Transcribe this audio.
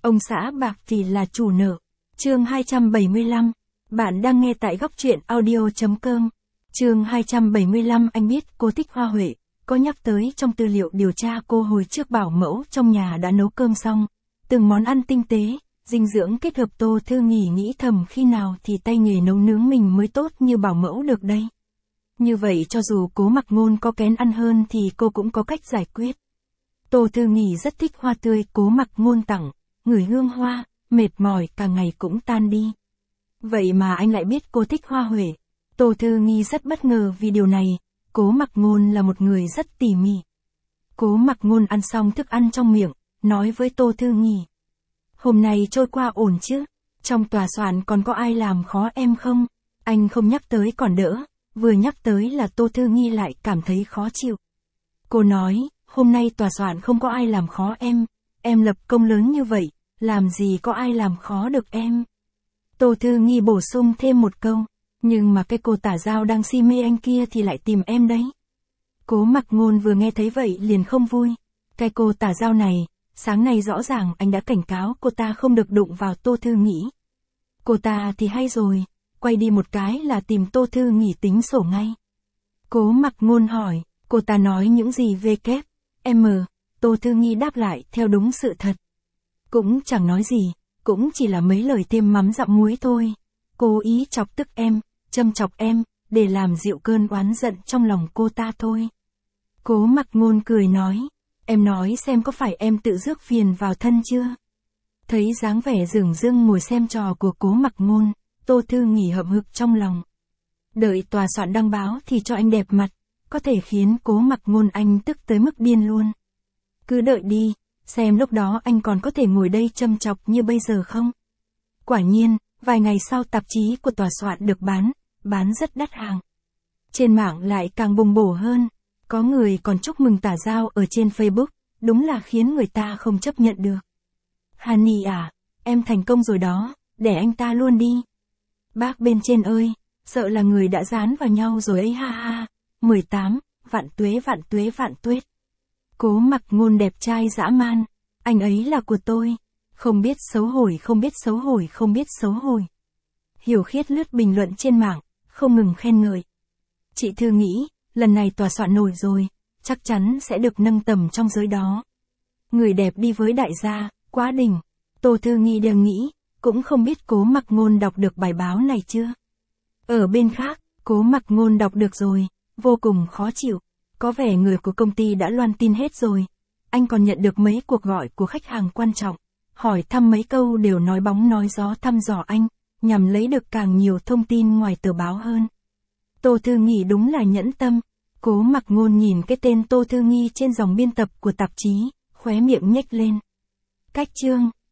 Ông xã bạc thì là chủ nợ. Chương 275. Bạn đang nghe tại góc truyện audio.com. Chương 275. Anh biết cô thích hoa huệ, có nhắc tới trong tư liệu điều tra cô hồi trước bảo mẫu trong nhà đã nấu cơm xong. Từng món ăn tinh tế, dinh dưỡng kết hợp. Tô Thư Nghỉ nghĩ thầm khi nào thì tay nghề nấu nướng mình mới tốt như bảo mẫu được đây. Như vậy cho dù Cố Mặc Ngôn có kén ăn hơn thì cô cũng có cách giải quyết. Tô Thư Nghỉ rất thích hoa tươi Cố Mặc Ngôn tặng, ngửi hương hoa, mệt mỏi cả ngày cũng tan đi. Vậy mà anh lại biết cô thích hoa huệ. Tô Thư Nghỉ rất bất ngờ vì điều này, Cố Mặc Ngôn là một người rất tỉ mỉ. Cố Mặc Ngôn ăn xong thức ăn trong miệng, nói với Tô Thư Nghỉ. Hôm nay trôi qua ổn chứ? Trong tòa soạn còn có ai làm khó em không? Anh không nhắc tới còn đỡ, vừa nhắc tới là Tô Thư Nghỉ lại cảm thấy khó chịu. Cô nói, hôm nay tòa soạn không có ai làm khó em lập công lớn như vậy, làm gì có ai làm khó được em. Tô Thư Nghỉ bổ sung thêm một câu, nhưng mà cái cô tả giao đang si mê anh kia thì lại tìm em đấy. Cố Mặc Ngôn vừa nghe thấy vậy liền không vui. Cái cô tả giao này, sáng nay rõ ràng anh đã cảnh cáo cô ta không được đụng vào Tô Thư Nghỉ. Cô ta thì hay rồi, quay đi một cái là tìm Tô Thư Nghỉ tính sổ ngay. Cố Mặc Ngôn hỏi, cô ta nói những gì về kép, em? Tô Thư Nghỉ đáp lại theo đúng sự thật. Cũng chẳng nói gì, cũng chỉ là mấy lời thêm mắm dặm muối thôi. Cố ý chọc tức em, châm chọc em, để làm dịu cơn oán giận trong lòng cô ta thôi. Cố Mặc Ngôn cười nói, em nói xem có phải em tự rước phiền vào thân chưa? Thấy dáng vẻ dửng dưng ngồi xem trò của Cố Mặc Ngôn, Tô Thư Nghỉ hậm hực trong lòng. Đợi tòa soạn đăng báo thì cho anh đẹp mặt, có thể khiến Cố Mặc Ngôn anh tức tới mức điên luôn. Cứ đợi đi, xem lúc đó anh còn có thể ngồi đây châm chọc như bây giờ không? Quả nhiên, vài ngày sau tạp chí của tòa soạn được bán rất đắt hàng. Trên mạng lại càng bùng bổ hơn, có người còn chúc mừng tả giao ở trên Facebook, đúng là khiến người ta không chấp nhận được. Honey à, em thành công rồi đó, để anh ta luôn đi. Bác bên trên ơi, sợ là người đã dán vào nhau rồi ấy ha ha. 18, vạn tuế vạn tuế vạn tuế. Cố Mặc Ngôn đẹp trai dã man, anh ấy là của tôi. Không biết xấu hổ, không biết xấu hổ, không biết xấu hổ. Hiểu Khiết lướt bình luận trên mạng, không ngừng khen ngợi. Chị Thư nghĩ, lần này tòa soạn nổi rồi, chắc chắn sẽ được nâng tầm trong giới đó. Người đẹp đi với đại gia, quá đỉnh. Tô Thư Nghỉ đều nghĩ, cũng không biết Cố Mặc Ngôn đọc được bài báo này chưa. Ở bên khác, Cố Mặc Ngôn đọc được rồi, vô cùng khó chịu. Có vẻ người của công ty đã loan tin hết rồi. Anh còn nhận được mấy cuộc gọi của khách hàng quan trọng, hỏi thăm mấy câu đều nói bóng nói gió thăm dò anh, nhằm lấy được càng nhiều thông tin ngoài tờ báo hơn. Tô Thư Nghỉ đúng là nhẫn tâm. Cố Mặc Ngôn nhìn cái tên Tô Thư Nghỉ trên dòng biên tập của tạp chí, khóe miệng nhếch lên. Cách chương